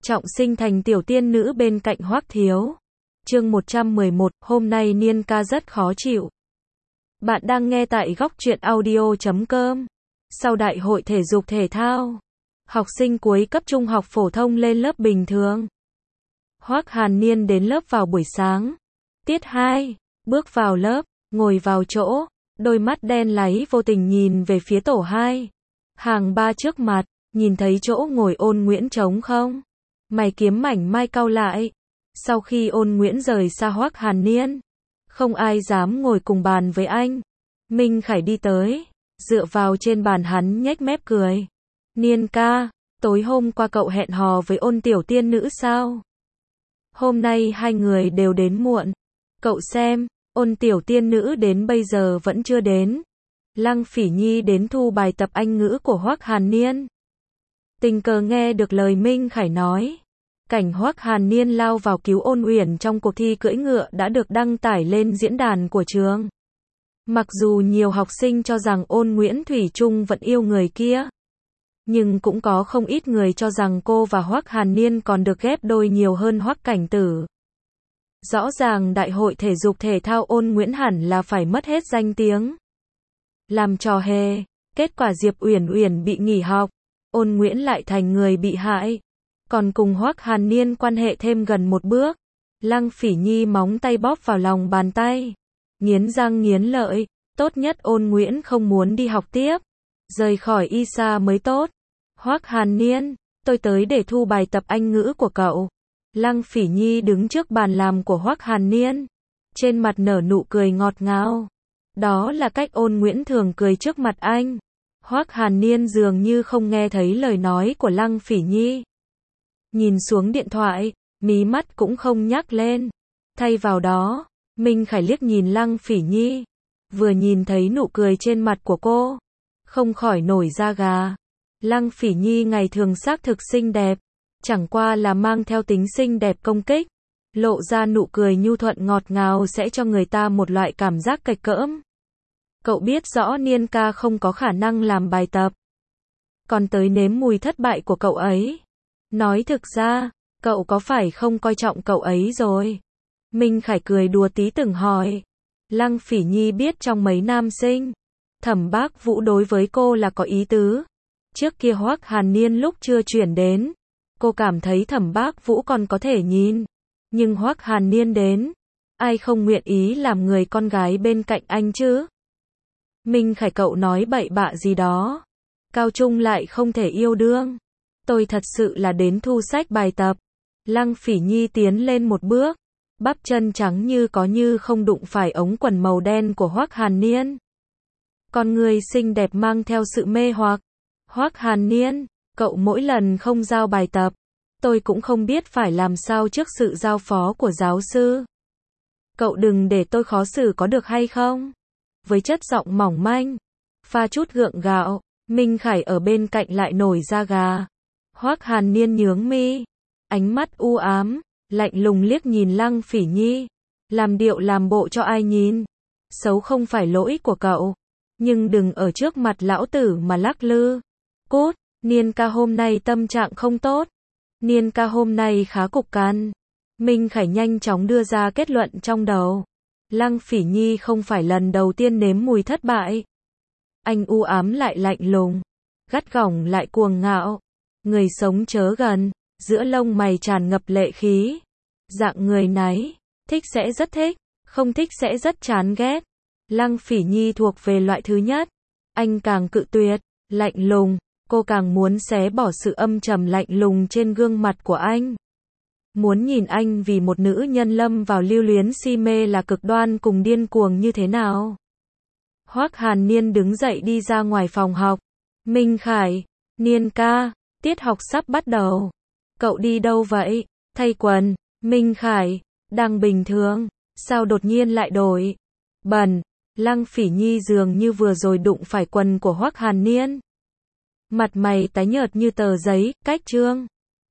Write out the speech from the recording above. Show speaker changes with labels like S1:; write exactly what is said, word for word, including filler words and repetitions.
S1: trọng sinh thành tiểu tiên nữ bên cạnh Hoắc Thiếu. Chương một trăm mười một, hôm nay Niên ca rất khó chịu. Bạn đang nghe tại góc truyện audio chấm com. Sau đại hội thể dục thể thao, học sinh cuối cấp trung học phổ thông lên lớp bình thường. Hoắc Hàn Niên đến lớp vào buổi sáng. Tiết hai, bước vào lớp, ngồi vào chỗ, đôi mắt đen láy vô tình nhìn về phía tổ hai. Hàng ba trước mặt, nhìn thấy chỗ ngồi Ôn Nguyễn trống không? Mày kiếm mảnh mai cau lại. Sau khi Ôn Nguyễn rời xa Hoắc Hàn Niên, không ai dám ngồi cùng bàn với anh. Minh Khải đi tới, dựa vào trên bàn hắn nhếch mép cười. Niên ca, tối hôm qua cậu hẹn hò với Ôn tiểu tiên nữ sao? Hôm nay hai người đều đến muộn. Cậu xem, Ôn tiểu tiên nữ đến bây giờ vẫn chưa đến. Lăng Phỉ Nhi đến thu bài tập Anh ngữ của Hoắc Hàn Niên. Tình cờ nghe được lời Minh Khải nói. Cảnh Hoắc Hàn Niên lao vào cứu Ôn Uyển trong cuộc thi cưỡi ngựa đã được đăng tải lên diễn đàn của trường. Mặc dù nhiều học sinh cho rằng Ôn Nguyễn thủy chung vẫn yêu người kia, nhưng cũng có không ít người cho rằng cô và Hoắc Hàn Niên còn được ghép đôi nhiều hơn Hoắc Cảnh Tử. Rõ ràng đại hội thể dục thể thao Ôn Nguyễn hẳn là phải mất hết danh tiếng. Làm trò hề, kết quả Diệp Uyển Uyển bị nghỉ học, Ôn Nguyễn lại thành người bị hại, còn cùng Hoắc Hàn Niên quan hệ thêm gần một bước. Lăng Phỉ Nhi móng tay bóp vào lòng bàn tay, nghiến răng nghiến lợi, tốt nhất Ôn Nguyễn không muốn đi học tiếp, rời khỏi y xa mới tốt. Hoắc Hàn Niên, tôi tới để thu bài tập Anh ngữ của cậu. Lăng Phỉ Nhi đứng trước bàn làm của Hoắc Hàn Niên, trên mặt nở nụ cười ngọt ngào. Đó là cách Ôn Nguyễn thường cười trước mặt anh. Hoắc Hàn Niên dường như không nghe thấy lời nói của Lăng Phỉ Nhi. Nhìn xuống điện thoại, mí mắt cũng không nhắc lên. Thay vào đó, Minh Khải liếc nhìn Lăng Phỉ Nhi. Vừa nhìn thấy nụ cười trên mặt của cô, không khỏi nổi da gà. Lăng Phỉ Nhi ngày thường xác thực xinh đẹp, chẳng qua là mang theo tính xinh đẹp công kích. Lộ ra nụ cười nhu thuận ngọt ngào sẽ cho người ta một loại cảm giác cạch cỡm. Cậu biết rõ Niên ca không có khả năng làm bài tập, còn tới nếm mùi thất bại của cậu ấy. Nói thực ra, cậu có phải không coi trọng cậu ấy rồi? Minh Khải cười đùa tí từng hỏi. Lăng Phỉ Nhi biết trong mấy nam sinh, Thẩm Bác Vũ đối với cô là có ý tứ. Trước kia Hoắc Hàn Niên lúc chưa chuyển đến, cô cảm thấy Thẩm Bác Vũ còn có thể nhìn. Nhưng Hoắc Hàn Niên đến, ai không nguyện ý làm người con gái bên cạnh anh chứ? Minh Khải cậu nói bậy bạ gì đó. Cao trung lại không thể yêu đương. Tôi thật sự là đến thu sách bài tập. Lăng Phỉ Nhi tiến lên một bước, bắp chân trắng như có như không đụng phải ống quần màu đen của Hoắc Hàn Niên. Con người xinh đẹp mang theo sự mê hoặc. Hoắc Hàn Niên, cậu mỗi lần không giao bài tập, tôi cũng không biết phải làm sao trước sự giao phó của giáo sư. Cậu đừng để tôi khó xử có được hay không? Với chất giọng mỏng manh, pha chút gượng gạo, Minh Khải ở bên cạnh lại nổi da gà. Hoắc Hàn Niên nhướng mi, ánh mắt u ám, lạnh lùng liếc nhìn Lăng Phỉ Nhi, làm điệu làm bộ cho ai nhìn. Xấu không phải lỗi của cậu, nhưng đừng ở trước mặt lão tử mà lắc lư. Cút, Niên ca hôm nay tâm trạng không tốt. Niên ca hôm nay khá cục cằn. Minh Khải nhanh chóng đưa ra kết luận trong đầu. Lăng Phỉ Nhi không phải lần đầu tiên nếm mùi thất bại. Anh u ám lại lạnh lùng, gắt gỏng lại cuồng ngạo. Người sống chớ gần, giữa lông mày tràn ngập lệ khí. Dạng người này, thích sẽ rất thích, không thích sẽ rất chán ghét. Lăng Phỉ Nhi thuộc về loại thứ nhất. Anh càng cự tuyệt, lạnh lùng, cô càng muốn xé bỏ sự âm trầm lạnh lùng trên gương mặt của anh. Muốn nhìn anh vì một nữ nhân lâm vào lưu luyến si mê là cực đoan cùng điên cuồng như thế nào. Hoắc Hàn Niên đứng dậy đi ra ngoài phòng học. Minh Khải, Niên ca, tiết học sắp bắt đầu. Cậu đi đâu vậy? Thay quần. Minh Khải, đang bình thường, sao đột nhiên lại đổi? Bẩn. Lăng Phỉ Nhi dường như vừa rồi đụng phải quần của Hoắc Hàn Niên. Mặt mày tái nhợt như tờ giấy, cách trương.